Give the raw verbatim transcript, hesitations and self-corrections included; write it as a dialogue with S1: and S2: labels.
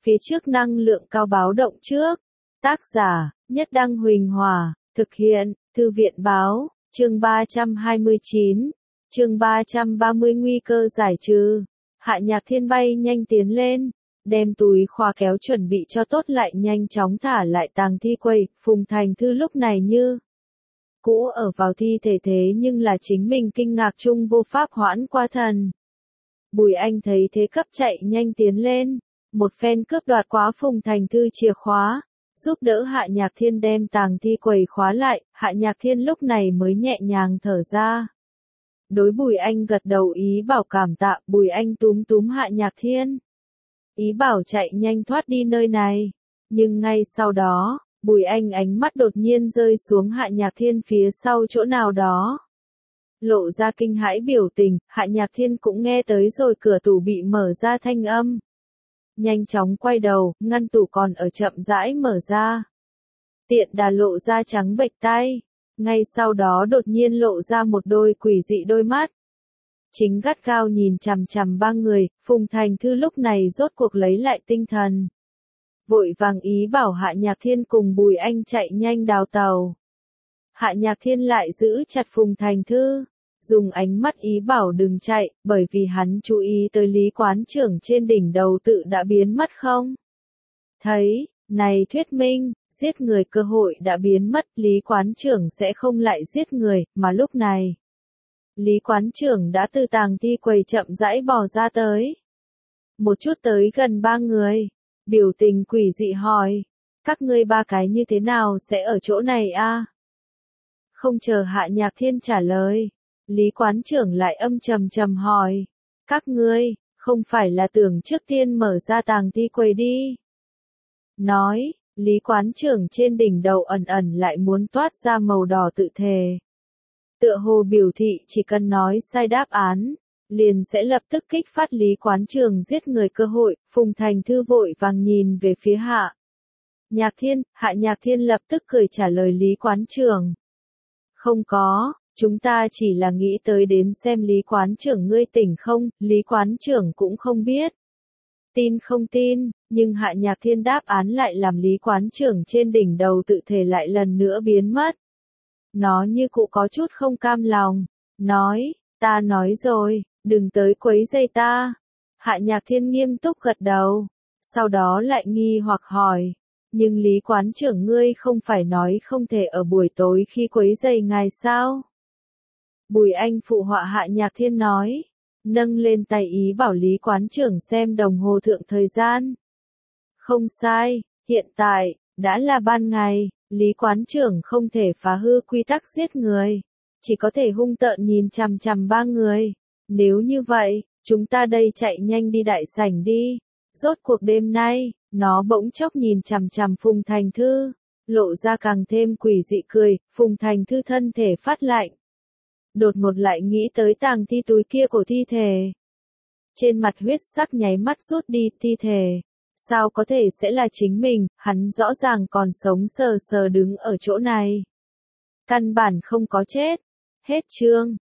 S1: phía trước năng lượng cao báo động trước. Tác giả, Nhất Đăng Huỳnh Hòa, thực hiện, Thư viện báo, chương ba trăm hai mươi chín, chương ba trăm ba mươi nguy cơ giải trừ. Hạ Nhạc Thiên bay nhanh tiến lên, đem túi khóa kéo chuẩn bị cho tốt lại nhanh chóng thả lại tàng thi quầy. Phùng Thành Thư lúc này như cũ ở vào thi thể thế nhưng là chính mình kinh ngạc chung vô pháp hoãn qua thần. Bùi Anh thấy thế cấp chạy nhanh tiến lên, một phen cướp đoạt quá Phùng Thành Thư chìa khóa, giúp đỡ Hạ Nhạc Thiên đem tàng thi quầy khóa lại. Hạ Nhạc Thiên lúc này mới nhẹ nhàng thở ra. Đối Bùi Anh gật đầu ý bảo cảm tạ. Bùi Anh túm túm Hạ Nhạc Thiên, ý bảo chạy nhanh thoát đi nơi này. Nhưng ngay sau đó, Bùi Anh ánh mắt đột nhiên rơi xuống Hạ Nhạc Thiên phía sau chỗ nào đó, lộ ra kinh hãi biểu tình. Hạ Nhạc Thiên cũng nghe tới rồi cửa tủ bị mở ra thanh âm, nhanh chóng quay đầu, ngăn tủ còn ở chậm rãi mở ra. Tiện đà lộ ra trắng bệch tay, ngay sau đó đột nhiên lộ ra một đôi quỷ dị đôi mắt, chính gắt gao nhìn chằm chằm ba người. Phùng Thành Thư lúc này rốt cuộc lấy lại tinh thần, vội vàng ý bảo Hạ Nhạc Thiên cùng Bùi Anh chạy nhanh đào tàu. Hạ Nhạc Thiên lại giữ chặt Phùng Thành Thư, dùng ánh mắt ý bảo đừng chạy, bởi vì hắn chú ý tới Lý quán trưởng trên đỉnh đầu tự đã biến mất không. Thấy, này thuyết minh, giết người cơ hội đã biến mất. Lý quán trưởng sẽ không lại giết người, mà lúc này Lý quán trưởng đã từ tàng thi quầy chậm rãi bò ra tới. Một chút tới gần ba người, biểu tình quỷ dị hỏi, các ngươi ba cái như thế nào sẽ ở chỗ này a? Không chờ Hạ Nhạc Thiên trả lời, Lý quán trưởng lại âm trầm trầm hỏi, các ngươi, không phải là tưởng trước tiên mở ra tàng thi quầy đi. Nói, Lý quán trưởng trên đỉnh đầu ẩn ẩn lại muốn toát ra màu đỏ tự thề. Tựa hồ biểu thị chỉ cần nói sai đáp án, liền sẽ lập tức kích phát Lý quán trưởng giết người cơ hội. Phùng Thành Thư vội vàng nhìn về phía Hạ Nhạc Thiên. Hạ Nhạc Thiên lập tức cười trả lời Lý quán trưởng, không có, chúng ta chỉ là nghĩ tới đến xem Lý quán trưởng ngươi tỉnh không. Lý quán trưởng cũng không biết tin không tin, nhưng Hạ Nhạc Thiên đáp án lại làm Lý quán trưởng trên đỉnh đầu tự thể lại lần nữa biến mất. Nó như cụ có chút không cam lòng, nói, ta nói rồi, đừng tới quấy rầy ta. Hạ Nhạc Thiên nghiêm túc gật đầu, sau đó lại nghi hoặc hỏi, nhưng Lý quán trưởng ngươi không phải nói không thể ở buổi tối khi quấy rầy ngài sao? Bùi Anh phụ họa Hạ Nhạc Thiên nói, nâng lên tay ý bảo Lý quán trưởng xem đồng hồ thượng thời gian. Không sai, hiện tại, đã là ban ngày, Lý quán trưởng không thể phá hư quy tắc giết người, chỉ có thể hung tợn nhìn chằm chằm ba người. Nếu như vậy, chúng ta đây chạy nhanh đi đại sảnh đi. Rốt cuộc đêm nay, nó bỗng chốc nhìn chằm chằm Phùng Thành Thư, lộ ra càng thêm quỷ dị cười. Phùng Thành Thư thân thể phát lạnh, đột ngột lại nghĩ tới tàng thi túi kia của thi thể. Trên mặt huyết sắc nháy mắt rút đi. Thi thể, sao có thể sẽ là chính mình, hắn rõ ràng còn sống sờ sờ đứng ở chỗ này. Căn bản không có chết. Hết chương.